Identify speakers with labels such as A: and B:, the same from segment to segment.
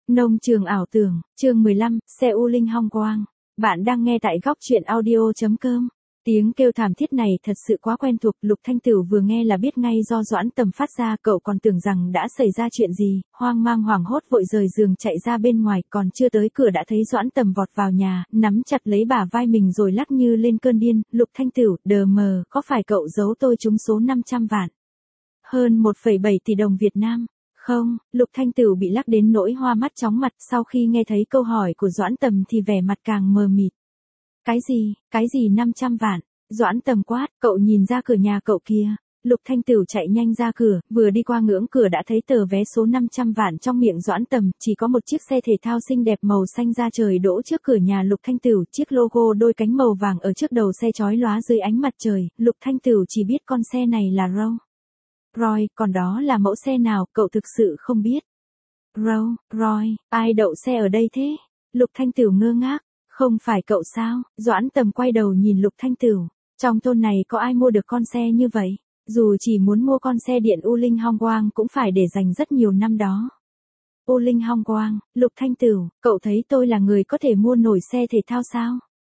A: Nông trường ảo tưởng, chương 15, xe U Linh Hong Quang. Bạn đang nghe tại góc truyện audio.com. Tiếng kêu thảm thiết này thật sự quá quen thuộc, Lục Thanh Tửu vừa nghe là biết ngay do Doãn Tầm phát ra, cậu còn tưởng rằng đã xảy ra chuyện gì, hoang mang hoảng hốt vội rời giường chạy ra bên ngoài, còn chưa tới cửa đã thấy Doãn Tầm vọt vào nhà, nắm chặt lấy bả vai mình rồi lắc như lên cơn điên. Lục Thanh Tửu, đờ mờ, có phải cậu giấu tôi trúng số 500 vạn? Hơn 1,7 tỷ đồng Việt Nam. Không, Lục Thanh Tửu bị lắc đến nỗi hoa mắt chóng mặt, sau khi nghe thấy câu hỏi của Doãn Tầm thì vẻ mặt càng mờ mịt. Cái gì 500 vạn? Doãn Tầm quát, cậu nhìn ra cửa nhà cậu kia. Lục Thanh Tửu chạy nhanh ra cửa, vừa đi qua ngưỡng cửa đã thấy tờ vé số 500 vạn trong miệng Doãn Tầm, chỉ có một chiếc xe thể thao xinh đẹp màu xanh da trời đỗ trước cửa nhà Lục Thanh Tửu, chiếc logo đôi cánh màu vàng ở trước đầu xe chói lóa dưới ánh mặt trời, Lục Thanh Tửu chỉ biết con xe này là Roy, còn đó là mẫu xe nào, cậu thực sự không biết. Roy, ai đậu xe ở đây thế? Lục Thanh Tửu ngơ ngác, không phải cậu sao? Doãn Tầm quay đầu nhìn Lục Thanh Tửu, trong thôn này có ai mua được con xe như vậy? Dù chỉ muốn mua con xe điện U Linh Hong Quang cũng phải để dành rất nhiều năm đó. U Linh Hong Quang, Lục Thanh Tửu, cậu thấy tôi là người có thể mua nổi xe thể thao sao?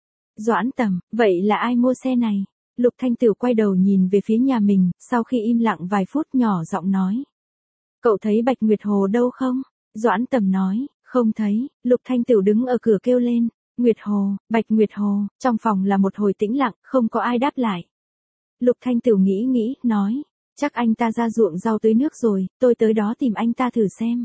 A: Doãn Tầm, vậy là ai mua xe này? Lục Thanh Tửu quay đầu nhìn về phía nhà mình, sau khi im lặng vài phút nhỏ giọng nói. Cậu thấy Bạch Nguyệt Hồ đâu không? Doãn Tầm nói, không thấy. Lục Thanh Tửu đứng ở cửa kêu lên, Bạch Nguyệt Hồ, trong phòng là một hồi tĩnh lặng, không có ai đáp lại. Lục Thanh Tửu nghĩ, nói, chắc anh ta ra ruộng rau tưới nước rồi, tôi tới đó tìm anh ta thử xem.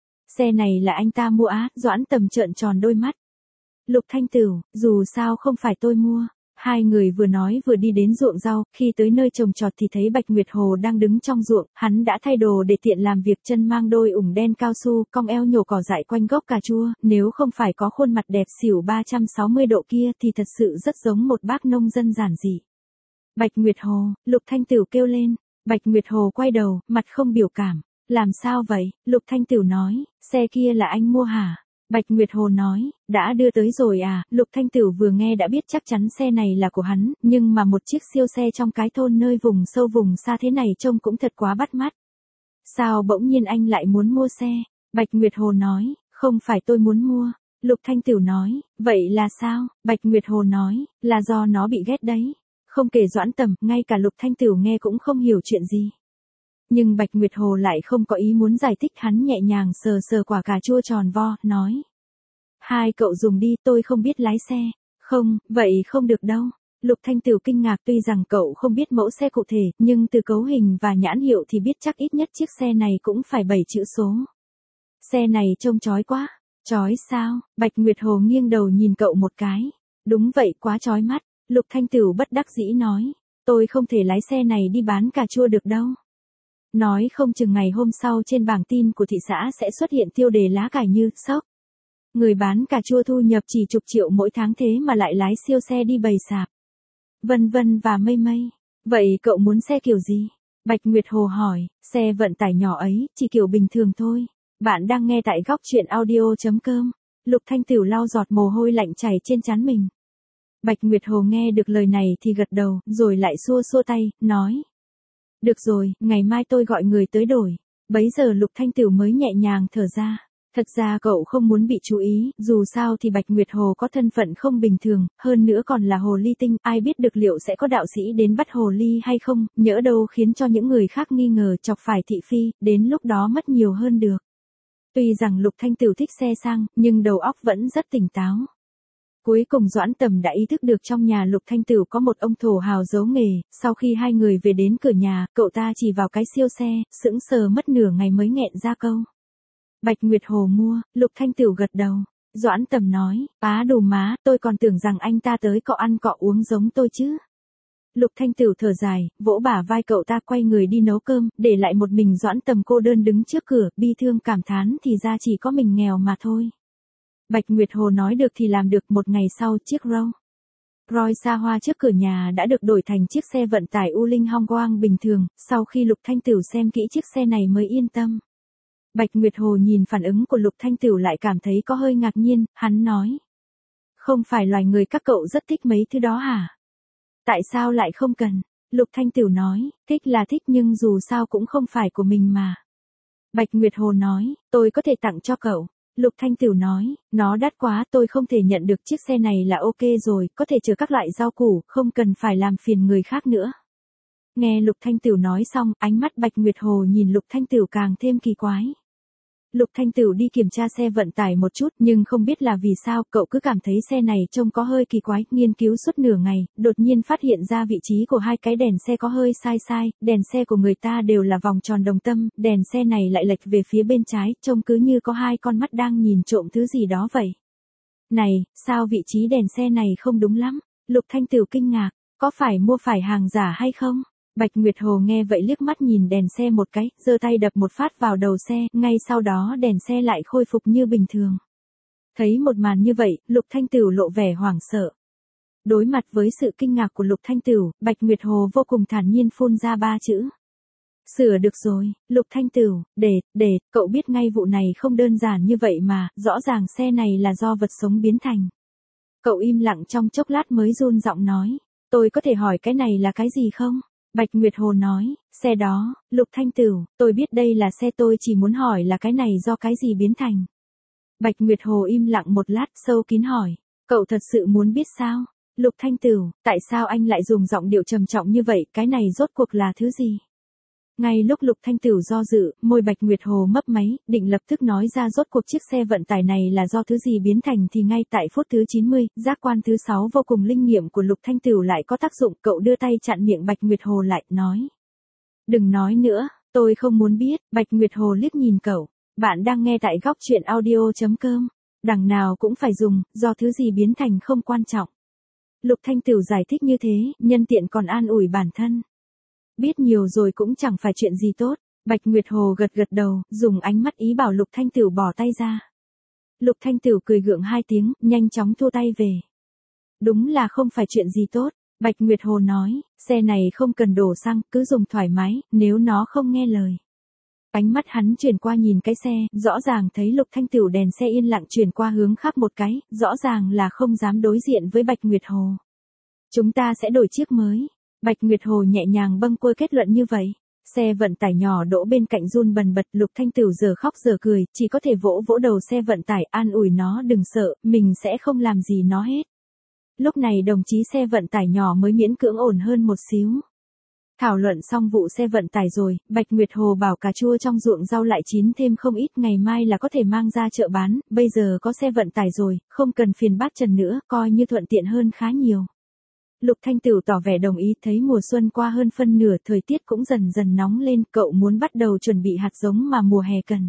A: Xe này là anh ta mua á? Doãn Tầm trợn tròn đôi mắt. Lục Thanh Tửu, dù sao không phải tôi mua. Hai người vừa nói vừa đi đến ruộng rau, khi tới nơi trồng trọt thì thấy Bạch Nguyệt Hồ đang đứng trong ruộng, hắn đã thay đồ để tiện làm việc, chân mang đôi ủng đen cao su, cong eo nhổ cỏ dại quanh gốc cà chua, nếu không phải có khuôn mặt đẹp xỉu 360 độ kia thì thật sự rất giống một bác nông dân giản dị. Bạch Nguyệt Hồ, Lục Thanh Tửu kêu lên. Bạch Nguyệt Hồ quay đầu, mặt không biểu cảm. Làm sao vậy? Lục Thanh Tửu nói, xe kia là anh mua hả? Bạch Nguyệt Hồ nói, đã đưa tới rồi à? Lục Thanh Tửu vừa nghe đã biết chắc chắn xe này là của hắn, nhưng mà một chiếc siêu xe trong cái thôn nơi vùng sâu vùng xa thế này trông cũng thật quá bắt mắt. Sao bỗng nhiên anh lại muốn mua xe? Bạch Nguyệt Hồ nói, không phải tôi muốn mua. Lục Thanh Tửu nói, vậy là sao? Bạch Nguyệt Hồ nói, là do nó bị ghét đấy. Không kể Doãn Tầm, ngay cả Lục Thanh Tửu nghe cũng không hiểu chuyện gì. Nhưng Bạch Nguyệt Hồ lại không có ý muốn giải thích, hắn nhẹ nhàng sờ sờ quả cà chua tròn vo, nói. Hai cậu dùng đi, tôi không biết lái xe. Không, vậy không được đâu. Lục Thanh Tửu kinh ngạc, tuy rằng cậu không biết mẫu xe cụ thể, nhưng từ cấu hình và nhãn hiệu thì biết chắc ít nhất chiếc xe này cũng phải 7 chữ số. Xe này trông chói quá. Chói sao? Bạch Nguyệt Hồ nghiêng đầu nhìn cậu một cái. Đúng vậy, quá chói mắt. Lục Thanh Tửu bất đắc dĩ nói. Tôi không thể lái xe này đi bán cà chua được đâu. Nói không chừng ngày hôm sau trên bảng tin của thị xã sẽ xuất hiện tiêu đề lá cải như sốc. Người bán cà chua thu nhập chỉ chục triệu mỗi tháng thế mà lại lái siêu xe đi bày sạp. Vân vân và mây mây. Vậy cậu muốn xe kiểu gì? Bạch Nguyệt Hồ hỏi, xe vận tải nhỏ ấy, chỉ kiểu bình thường thôi. Bạn đang nghe tại góc truyện audio.com. Lục Thanh Tửu lau giọt mồ hôi lạnh chảy trên trán mình. Bạch Nguyệt Hồ nghe được lời này thì gật đầu, rồi lại xua xua tay, nói. Được rồi, ngày mai tôi gọi người tới đổi. Bấy giờ Lục Thanh Tửu mới nhẹ nhàng thở ra. Thật ra cậu không muốn bị chú ý, dù sao thì Bạch Nguyệt Hồ có thân phận không bình thường, hơn nữa còn là hồ ly tinh, ai biết được liệu sẽ có đạo sĩ đến bắt hồ ly hay không, nhỡ đâu khiến cho những người khác nghi ngờ chọc phải thị phi, đến lúc đó mất nhiều hơn được. Tuy rằng Lục Thanh Tửu thích xe sang, nhưng đầu óc vẫn rất tỉnh táo. Cuối cùng Doãn Tầm đã ý thức được trong nhà Lục Thanh Tửu có một ông thổ hào giấu nghề, sau khi hai người về đến cửa nhà, cậu ta chỉ vào cái siêu xe, sững sờ mất nửa ngày mới nghẹn ra câu. Bạch Nguyệt Hồ mua. Lục Thanh Tửu gật đầu. Doãn Tầm nói, á đồ má, tôi còn tưởng rằng anh ta tới cọ ăn cọ uống giống tôi chứ. Lục Thanh Tửu thở dài, vỗ bả vai cậu ta quay người đi nấu cơm, để lại một mình Doãn Tầm cô đơn đứng trước cửa, bi thương cảm thán thì ra chỉ có mình nghèo mà thôi. Bạch Nguyệt Hồ nói được thì làm được, một ngày sau chiếc Roy xa hoa trước cửa nhà đã được đổi thành chiếc xe vận tải U Linh Hong Quang bình thường, sau khi Lục Thanh Tửu xem kỹ chiếc xe này mới yên tâm. Bạch Nguyệt Hồ nhìn phản ứng của Lục Thanh Tửu lại cảm thấy có hơi ngạc nhiên, hắn nói. Không phải loài người các cậu rất thích mấy thứ đó hả? Tại sao lại không cần? Lục Thanh Tửu nói, thích là thích nhưng dù sao cũng không phải của mình mà. Bạch Nguyệt Hồ nói, tôi có thể tặng cho cậu. Lục Thanh Tửu nói, nó đắt quá, tôi không thể nhận được, chiếc xe này là ok rồi, có thể chở các loại rau củ, không cần phải làm phiền người khác nữa. Nghe Lục Thanh Tửu nói xong, ánh mắt Bạch Nguyệt Hồ nhìn Lục Thanh Tửu càng thêm kỳ quái. Lục Thanh Tửu đi kiểm tra xe vận tải một chút, nhưng không biết là vì sao, cậu cứ cảm thấy xe này trông có hơi kỳ quái, nghiên cứu suốt nửa ngày, đột nhiên phát hiện ra vị trí của hai cái đèn xe có hơi sai, đèn xe của người ta đều là vòng tròn đồng tâm, đèn xe này lại lệch về phía bên trái, trông cứ như có hai con mắt đang nhìn trộm thứ gì đó vậy. Này, sao vị trí đèn xe này không đúng lắm? Lục Thanh Tửu kinh ngạc, có phải mua phải hàng giả hay không? Bạch Nguyệt Hồ nghe vậy liếc mắt nhìn đèn xe một cái, giơ tay đập một phát vào đầu xe, ngay sau đó đèn xe lại khôi phục như bình thường. Thấy một màn như vậy, Lục Thanh Tửu lộ vẻ hoảng sợ. Đối mặt với sự kinh ngạc của Lục Thanh Tửu, Bạch Nguyệt Hồ vô cùng thản nhiên phun ra 3 chữ. Sửa được rồi, Lục Thanh Tửu, để, cậu biết ngay vụ này không đơn giản như vậy mà, rõ ràng xe này là do vật sống biến thành. Cậu im lặng trong chốc lát mới run giọng nói, tôi có thể hỏi cái này là cái gì không? Bạch Nguyệt Hồ nói, xe đó, Lục Thanh Tửu, tôi biết đây là xe, tôi chỉ muốn hỏi là cái này do cái gì biến thành. Bạch Nguyệt Hồ im lặng một lát, sâu kín hỏi, cậu thật sự muốn biết sao? Lục Thanh Tửu, tại sao anh lại dùng giọng điệu trầm trọng như vậy, cái này rốt cuộc là thứ gì? Ngay lúc Lục Thanh Tửu do dự, môi Bạch Nguyệt Hồ mấp máy, định lập tức nói ra rốt cuộc chiếc xe vận tải này là do thứ gì biến thành, thì ngay tại phút thứ 90, giác quan thứ 6 vô cùng linh nghiệm của Lục Thanh Tửu lại có tác dụng, cậu đưa tay chặn miệng Bạch Nguyệt Hồ lại, nói. Đừng nói nữa, tôi không muốn biết. Bạch Nguyệt Hồ liếc nhìn cậu, bạn đang nghe tại góc truyện audio.com, đằng nào cũng phải dùng, do thứ gì biến thành không quan trọng. Lục Thanh Tửu giải thích như thế, nhân tiện còn an ủi bản thân. Biết nhiều rồi cũng chẳng phải chuyện gì tốt. Bạch Nguyệt Hồ gật gật đầu, dùng ánh mắt ý bảo Lục Thanh Tửu bỏ tay ra. Lục Thanh Tửu cười gượng 2 tiếng, nhanh chóng thua tay về. Đúng là không phải chuyện gì tốt. Bạch Nguyệt Hồ nói, xe này không cần đổ xăng, cứ dùng thoải mái, nếu nó không nghe lời. Ánh mắt hắn chuyển qua nhìn cái xe, rõ ràng thấy Lục Thanh Tửu đèn xe yên lặng chuyển qua hướng khác một cái, rõ ràng là không dám đối diện với Bạch Nguyệt Hồ. Chúng ta sẽ đổi chiếc mới. Bạch Nguyệt Hồ nhẹ nhàng bâng quơ kết luận như vậy. Xe vận tải nhỏ đỗ bên cạnh run bần bật, Lục Thanh Tửu giờ khóc giờ cười, chỉ có thể vỗ vỗ đầu xe vận tải an ủi nó đừng sợ, mình sẽ không làm gì nó hết. Lúc này đồng chí xe vận tải nhỏ mới miễn cưỡng ổn hơn một xíu. Thảo luận xong vụ xe vận tải rồi, Bạch Nguyệt Hồ bảo cà chua trong ruộng rau lại chín thêm không ít, ngày mai là có thể mang ra chợ bán, bây giờ có xe vận tải rồi, không cần phiền bác Trần nữa, coi như thuận tiện hơn khá nhiều. Lục Thanh Tửu tỏ vẻ đồng ý, thấy mùa xuân qua hơn phân nửa, thời tiết cũng dần dần nóng lên, cậu muốn bắt đầu chuẩn bị hạt giống mà mùa hè cần.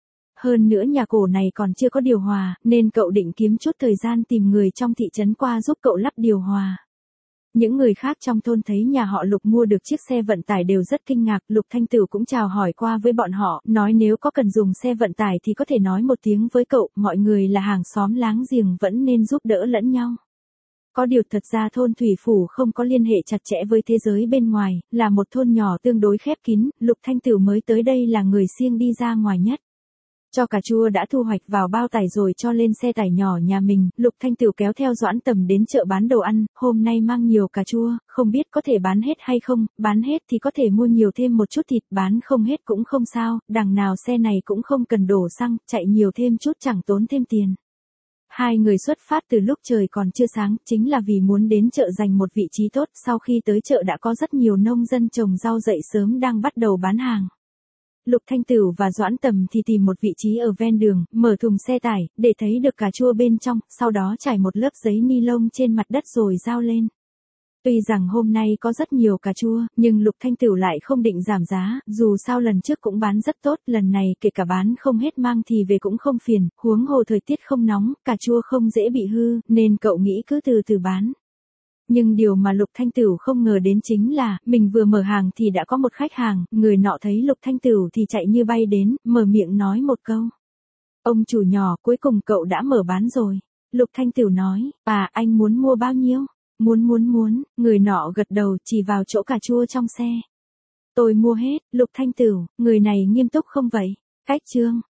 A: Hơn nữa nhà cổ này còn chưa có điều hòa, nên cậu định kiếm chút thời gian tìm người trong thị trấn qua giúp cậu lắp điều hòa. Những người khác trong thôn thấy nhà họ Lục mua được chiếc xe vận tải đều rất kinh ngạc, Lục Thanh Tửu cũng chào hỏi qua với bọn họ, nói nếu có cần dùng xe vận tải thì có thể nói một tiếng với cậu, mọi người là hàng xóm láng giềng vẫn nên giúp đỡ lẫn nhau. Có điều thật ra thôn Thủy Phủ không có liên hệ chặt chẽ với thế giới bên ngoài, là một thôn nhỏ tương đối khép kín, Lục Thanh Tửu mới tới đây là người siêng đi ra ngoài nhất. Cho cà chua đã thu hoạch vào bao tải rồi cho lên xe tải nhỏ nhà mình, Lục Thanh Tửu kéo theo Doãn Tầm đến chợ bán đồ ăn, hôm nay mang nhiều cà chua, không biết có thể bán hết hay không, bán hết thì có thể mua nhiều thêm một chút thịt, bán không hết cũng không sao, đằng nào xe này cũng không cần đổ xăng, chạy nhiều thêm chút chẳng tốn thêm tiền. Hai người xuất phát từ lúc trời còn chưa sáng, chính là vì muốn đến chợ giành một vị trí tốt, sau khi tới chợ đã có rất nhiều nông dân trồng rau dậy sớm đang bắt đầu bán hàng. Lục Thanh Tửu và Doãn Tầm thì tìm một vị trí ở ven đường, mở thùng xe tải, để thấy được cà chua bên trong, sau đó trải một lớp giấy ni lông trên mặt đất rồi giao lên. Tuy rằng hôm nay có rất nhiều cà chua, nhưng Lục Thanh Tửu lại không định giảm giá, dù sao lần trước cũng bán rất tốt, lần này kể cả bán không hết mang thì về cũng không phiền, huống hồ thời tiết không nóng, cà chua không dễ bị hư, nên cậu nghĩ cứ từ từ bán. Nhưng điều mà Lục Thanh Tửu không ngờ đến chính là, mình vừa mở hàng thì đã có một khách hàng, người nọ thấy Lục Thanh Tửu thì chạy như bay đến, mở miệng nói một câu. Ông chủ nhỏ, cuối cùng cậu đã mở bán rồi. Lục Thanh Tửu nói, anh muốn mua bao nhiêu? Muốn, người nọ gật đầu chỉ vào chỗ cà chua trong xe. Tôi mua hết. Lục Thanh Tửu, người này nghiêm túc không vậy? Cách chương.